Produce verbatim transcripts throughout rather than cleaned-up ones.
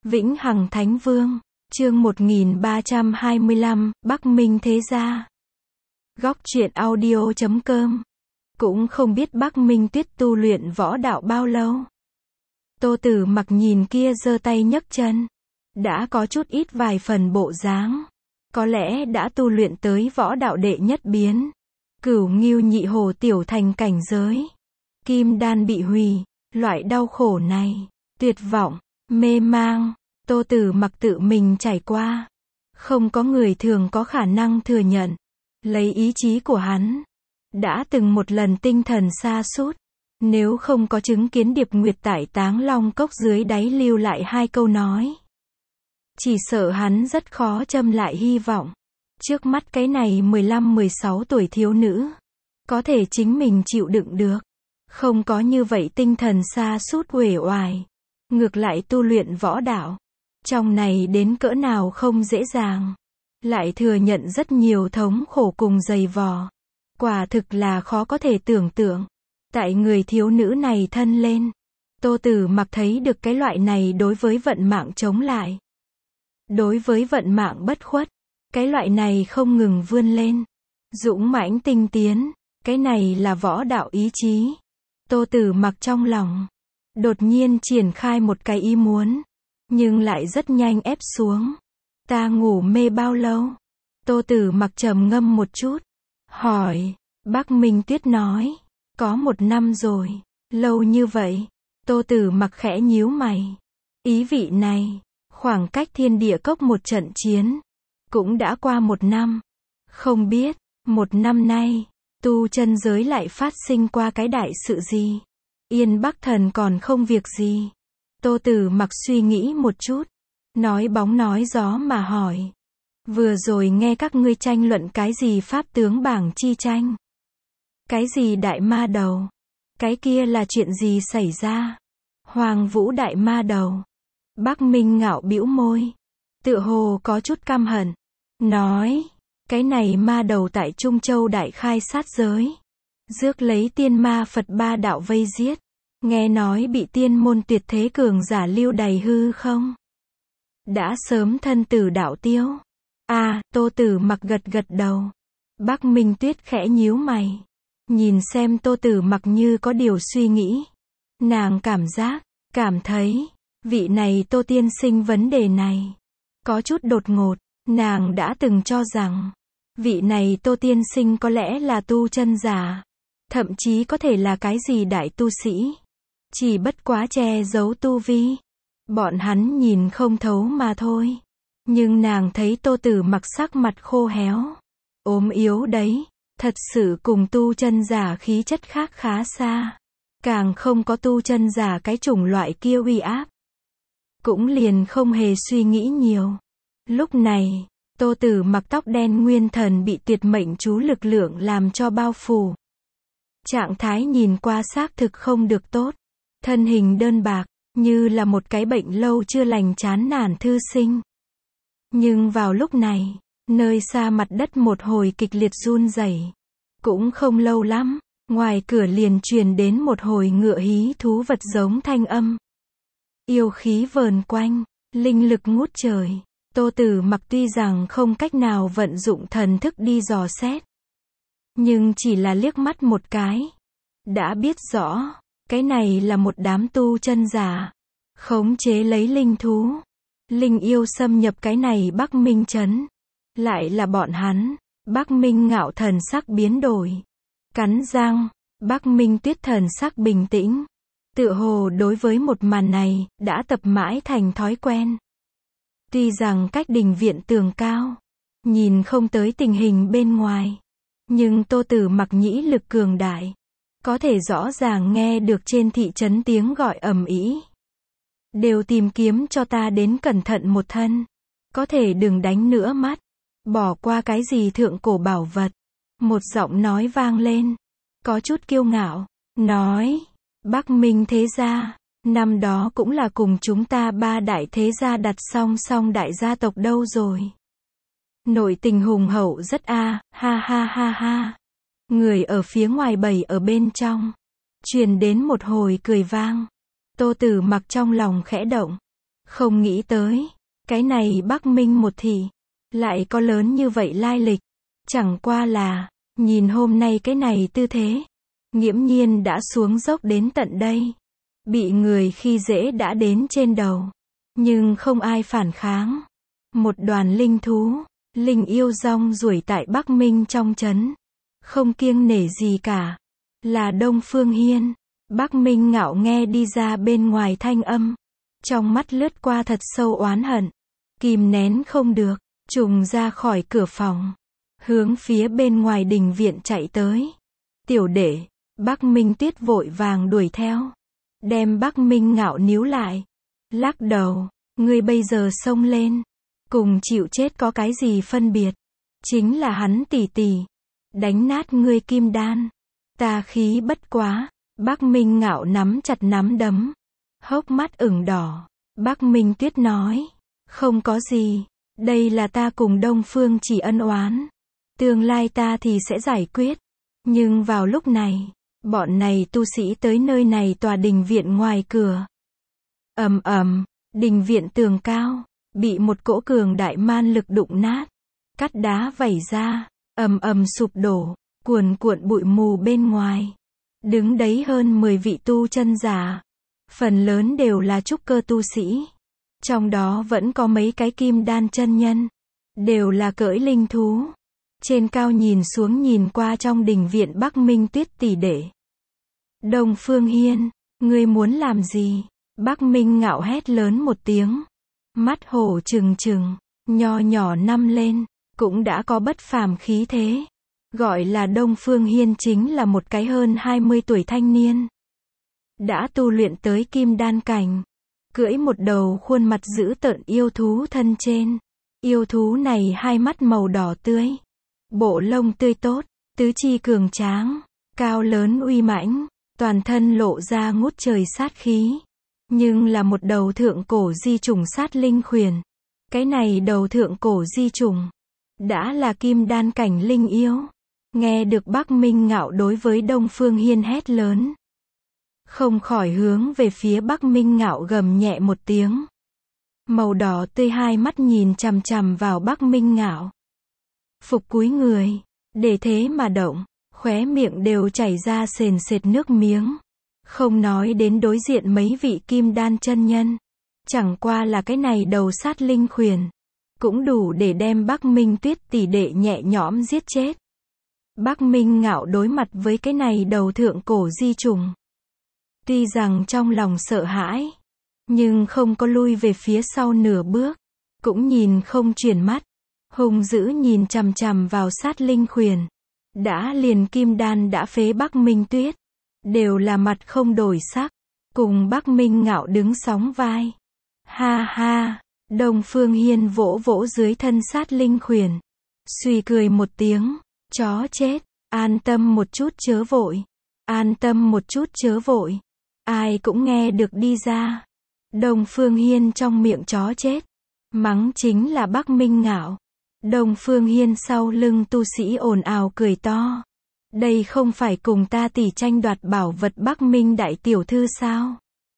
Vĩnh Hằng Thánh Vương, chương một nghìn ba trăm hai mươi lăm, Bắc Minh Thế Gia. Góc truyện audio chấm com. Cũng không biết Bắc Minh Tuyết tu luyện võ đạo bao lâu. Tô Tử Mặc nhìn kia giơ tay nhấc chân, đã có chút ít vài phần bộ dáng, có lẽ đã tu luyện tới võ đạo đệ nhất biến, Cửu Ngưu Nhị Hổ tiểu thành cảnh giới. Kim đan bị hủy, loại đau khổ này, tuyệt vọng, mê mang, Tô Tử Mặc tự mình trải qua, không có người thường có khả năng thừa nhận. Lấy ý chí của hắn, đã từng một lần tinh thần sa sút, nếu không có chứng kiến Điệp Nguyệt tại Táng Long Cốc dưới đáy lưu lại hai câu nói, chỉ sợ hắn rất khó châm lại hy vọng. Trước mắt cái này mười lăm mười sáu tuổi thiếu nữ, có thể chính mình chịu đựng được, không có như vậy tinh thần sa sút uể oải, ngược lại tu luyện võ đạo, trong này đến cỡ nào không dễ dàng, lại thừa nhận rất nhiều thống khổ cùng dày vò, quả thực là khó có thể tưởng tượng. Tại người thiếu nữ này thân lên, Tô Tử Mặc thấy được cái loại này đối với vận mạng chống lại, đối với vận mạng bất khuất, cái loại này không ngừng vươn lên, dũng mãnh tinh tiến, cái này là võ đạo ý chí. Tô Tử Mặc trong lòng đột nhiên triển khai một cái ý muốn, nhưng lại rất nhanh ép xuống. Ta ngủ mê bao lâu? Tô Tử Mặc trầm ngâm một chút, hỏi. Bắc Minh Tuyết nói, có một năm rồi. Lâu như vậy? Tô Tử Mặc khẽ nhíu mày. Ý vị này, khoảng cách Thiên Địa Cốc một trận chiến, cũng đã qua một năm. Không biết, một năm nay, tu chân giới lại phát sinh qua cái đại sự gì? Yên Bắc Thần còn không việc gì? Tô Tử Mặc suy nghĩ một chút, nói bóng nói gió mà hỏi. Vừa rồi nghe các ngươi tranh luận cái gì pháp tướng bảng chi tranh? Cái gì đại ma đầu? Cái kia là chuyện gì xảy ra? Hoàng Vũ đại ma đầu. Bắc Minh ngạo bĩu môi, tựa hồ có chút căm hận, nói, cái này ma đầu tại Trung Châu đại khai sát giới, rước lấy tiên ma Phật ba đạo vây giết, nghe nói bị tiên môn tuyệt thế cường giả lưu đày hư không? Đã sớm thân tử đạo tiêu. À, Tô Tử Mặc gật gật đầu. Bắc Minh Tuyết khẽ nhíu mày, nhìn xem Tô Tử Mặc như có điều suy nghĩ. Nàng cảm giác, cảm thấy, vị này Tô tiên sinh vấn đề này có chút đột ngột. Nàng đã từng cho rằng, vị này Tô tiên sinh có lẽ là tu chân giả, thậm chí có thể là cái gì đại tu sĩ, chỉ bất quá che giấu tu vi, bọn hắn nhìn không thấu mà thôi. Nhưng nàng thấy Tô Tử Mặc sắc mặt khô héo, ốm yếu đấy, thật sự cùng tu chân giả khí chất khác khá xa, càng không có tu chân giả cái chủng loại kia uy áp. Cũng liền không hề suy nghĩ nhiều. Lúc này, Tô Tử Mặc tóc đen nguyên thần bị tuyệt mệnh chú lực lượng làm cho bao phủ. Trạng thái nhìn qua xác thực không được tốt, thân hình đơn bạc, như là một cái bệnh lâu chưa lành chán nản thư sinh. Nhưng vào lúc này, nơi xa mặt đất một hồi kịch liệt run rẩy. Cũng không lâu lắm, ngoài cửa liền truyền đến một hồi ngựa hí thú vật giống thanh âm. Yêu khí vờn quanh, linh lực ngút trời. Tô Tử Mặc tuy rằng không cách nào vận dụng thần thức đi dò xét, nhưng chỉ là liếc mắt một cái, đã biết rõ, cái này là một đám tu chân giả, khống chế lấy linh thú, linh yêu xâm nhập cái này Bắc Minh trấn. Lại là bọn hắn. Bắc Minh ngạo thần sắc biến đổi, cắn răng. Bắc Minh Tuyết thần sắc bình tĩnh, tựa hồ đối với một màn này đã tập mãi thành thói quen. Tuy rằng cách đình viện tường cao, nhìn không tới tình hình bên ngoài, nhưng Tô Tử Mặc nhĩ lực cường đại, có thể rõ ràng nghe được trên thị trấn tiếng gọi ầm ĩ. Đều tìm kiếm cho ta đến cẩn thận một thân, có thể đừng đánh nữa mắt, bỏ qua cái gì thượng cổ bảo vật. Một giọng nói vang lên, có chút kiêu ngạo, nói, Bắc Minh Thế Gia, năm đó cũng là cùng chúng ta ba đại thế gia đặt song song đại gia tộc đâu rồi. Nội tình hùng hậu rất a, à, ha ha ha ha. Người ở phía ngoài bầy ở bên trong, truyền đến một hồi cười vang. Tô Tử Mặc trong lòng khẽ động, Không nghĩ tới, cái này Bắc Minh một thị, lại có lớn như vậy lai lịch. Chẳng qua là, nhìn hôm nay cái này tư thế, nghiễm nhiên đã xuống dốc đến tận đây. Bị người khi dễ đã đến trên đầu, nhưng không ai phản kháng. Một đoàn linh thú, linh yêu rong ruổi tại Bắc Minh trong trấn, không kiêng nể gì cả. Là Đông Phương Hiên. Bắc Minh ngạo nghe đi ra bên ngoài thanh âm, trong mắt lướt qua thật sâu oán hận, kìm nén không được, trùng ra khỏi cửa phòng, hướng phía bên ngoài đình viện chạy tới. Tiểu đệ, Bắc Minh Tuyết vội vàng đuổi theo, đem Bắc Minh ngạo níu lại, lắc đầu, ngươi bây giờ xông lên, cùng chịu chết có cái gì phân biệt, chính là hắn tỷ tỷ, đánh nát ngươi kim đan, ta khí bất quá. Bắc Minh ngạo nắm chặt nắm đấm, hốc mắt ửng đỏ. Bắc Minh Tuyết nói, không có gì, đây là ta cùng Đông Phương chỉ ân oán, tương lai ta thì sẽ giải quyết. Nhưng vào lúc này, bọn này tu sĩ tới nơi này tòa đình viện ngoài cửa. Ầm ầm, đình viện tường cao, bị một cỗ cường đại man lực đụng nát, cắt đá vẩy ra, ầm ầm sụp đổ, cuồn cuộn bụi mù bên ngoài. Đứng đấy hơn mười vị tu chân giả, phần lớn đều là trúc cơ tu sĩ, trong đó vẫn có mấy cái kim đan chân nhân, đều là cưỡi linh thú. Trên cao nhìn xuống nhìn qua trong đình viện Bắc Minh Tuyết tỷ đệ. Đông Phương Hiên, ngươi muốn làm gì? Bắc Minh ngạo hét lớn một tiếng, mắt hổ trừng trừng, nho nhỏ năm lên, cũng đã có bất phàm khí thế. Gọi là Đông Phương Hiên chính là một cái hơn hai mươi tuổi thanh niên, đã tu luyện tới kim đan cảnh, cưỡi một đầu khuôn mặt dữ tợn yêu thú thân trên. Yêu thú này hai mắt màu đỏ tươi, bộ lông tươi tốt, tứ chi cường tráng, cao lớn uy mãnh, toàn thân lộ ra ngút trời sát khí. Nhưng là một đầu thượng cổ di trùng sát linh khuyển. Cái này đầu thượng cổ di trùng, đã là kim đan cảnh linh yêu. Nghe được Bắc Minh ngạo đối với Đông Phương Hiên hét lớn, không khỏi hướng về phía Bắc Minh ngạo gầm nhẹ một tiếng. Màu đỏ tươi hai mắt nhìn chằm chằm vào Bắc Minh ngạo. Phục cúi người, để thế mà động, khóe miệng đều chảy ra sền sệt nước miếng. Không nói đến đối diện mấy vị kim đan chân nhân, chẳng qua là cái này đầu sát linh khuyển, cũng đủ để đem Bắc Minh Tuyết tỷ đệ nhẹ nhõm giết chết. Bắc Minh ngạo đối mặt với cái này đầu thượng cổ di trùng, tuy rằng trong lòng sợ hãi, nhưng không có lui về phía sau nửa bước, cũng nhìn không chuyển mắt, hung dữ nhìn chằm chằm vào sát linh khuyển. Đã liền kim đan đã phế Bắc Minh Tuyết, đều là mặt không đổi sắc, cùng Bắc Minh ngạo đứng sóng vai. Ha ha, Đông Phương Hiên vỗ vỗ dưới thân sát linh khuyển, suy cười một tiếng, chó chết, an tâm một chút chớ vội, an tâm một chút chớ vội, ai cũng nghe được đi ra. Đông Phương Hiên trong miệng chó chết, mắng chính là Bắc Minh ngạo. Đông Phương Hiên sau lưng tu sĩ ồn ào cười to. Đây không phải cùng ta tỷ tranh đoạt bảo vật Bắc Minh đại tiểu thư sao?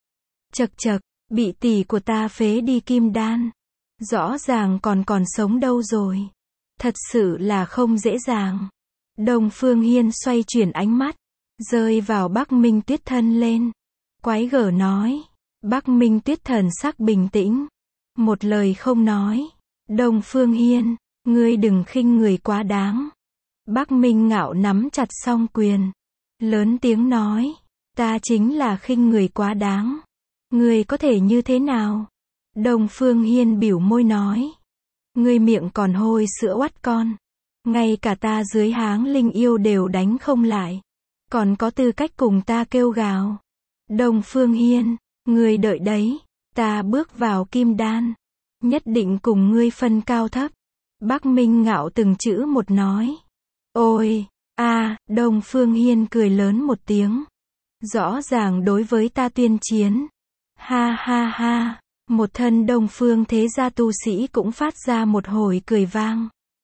Chậc chậc, bị tỷ của ta phế đi kim đan, rõ ràng còn còn sống đâu rồi. Thật sự là không dễ dàng. Đông Phương Hiên xoay chuyển ánh mắt, rơi vào Bắc Minh Tuyết thân lên. Quái gở nói. Bắc Minh Tuyết thần sắc bình tĩnh, một lời không nói. Đông Phương Hiên, ngươi đừng khinh người quá đáng. Bắc Minh ngạo nắm chặt song quyền, lớn tiếng nói, ta chính là khinh người quá đáng. Ngươi có thể như thế nào? Đông Phương Hiên bĩu môi nói, ngươi miệng còn hôi sữa oắt con, ngay cả ta dưới háng linh yêu đều đánh không lại, còn có tư cách cùng ta kêu gào. Đông Phương Hiên, ngươi đợi đấy, ta bước vào kim đan, nhất định cùng ngươi phân cao thấp. Bắc Minh ngạo từng chữ một nói. Ôi, a, à, Đông Phương Hiên cười lớn một tiếng. Rõ ràng đối với ta tuyên chiến. Ha ha ha, một thân Đông Phương thế gia tu sĩ cũng phát ra một hồi cười vang.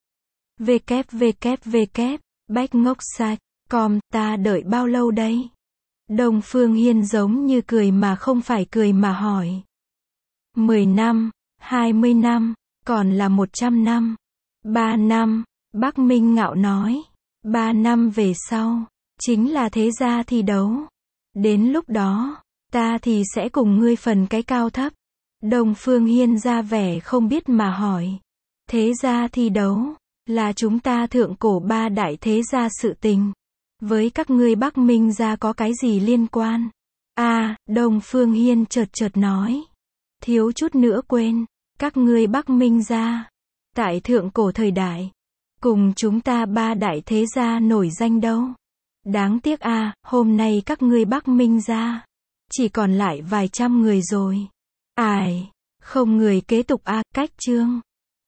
vê vê vê vê, bách ngốc sạch, com, ta đợi bao lâu đây? Đông Phương Hiên giống như cười mà không phải cười mà hỏi. mười năm, hai mươi năm, còn là một trăm năm. Ba năm, Bắc Minh ngạo nói. Ba năm về sau, chính là thế gia thi đấu. Đến lúc đó, ta thì sẽ cùng ngươi phần cái cao thấp. Đông Phương Hiên ra vẻ không biết mà hỏi. Thế gia thi đấu, là chúng ta thượng cổ ba đại thế gia sự tình. Với các ngươi Bắc Minh gia có cái gì liên quan? À, Đông Phương Hiên chợt chợt nói. Thiếu chút nữa quên, các ngươi Bắc Minh gia, tại thượng cổ thời đại, cùng chúng ta ba đại thế gia nổi danh đâu. Đáng tiếc a, hôm nay các ngươi Bắc Minh gia, chỉ còn lại vài trăm người rồi. Ai, không người kế tục a, cách chương.